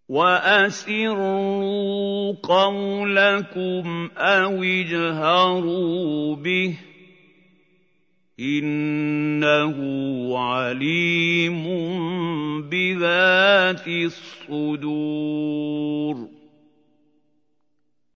وَأَسِرُّوا قَوْلَكُمْ أَوِ اجْهَرُوا بِهِ ۖ إِنَّهُ عَلِيمٌ بِذَاتِ الصُّدُورِ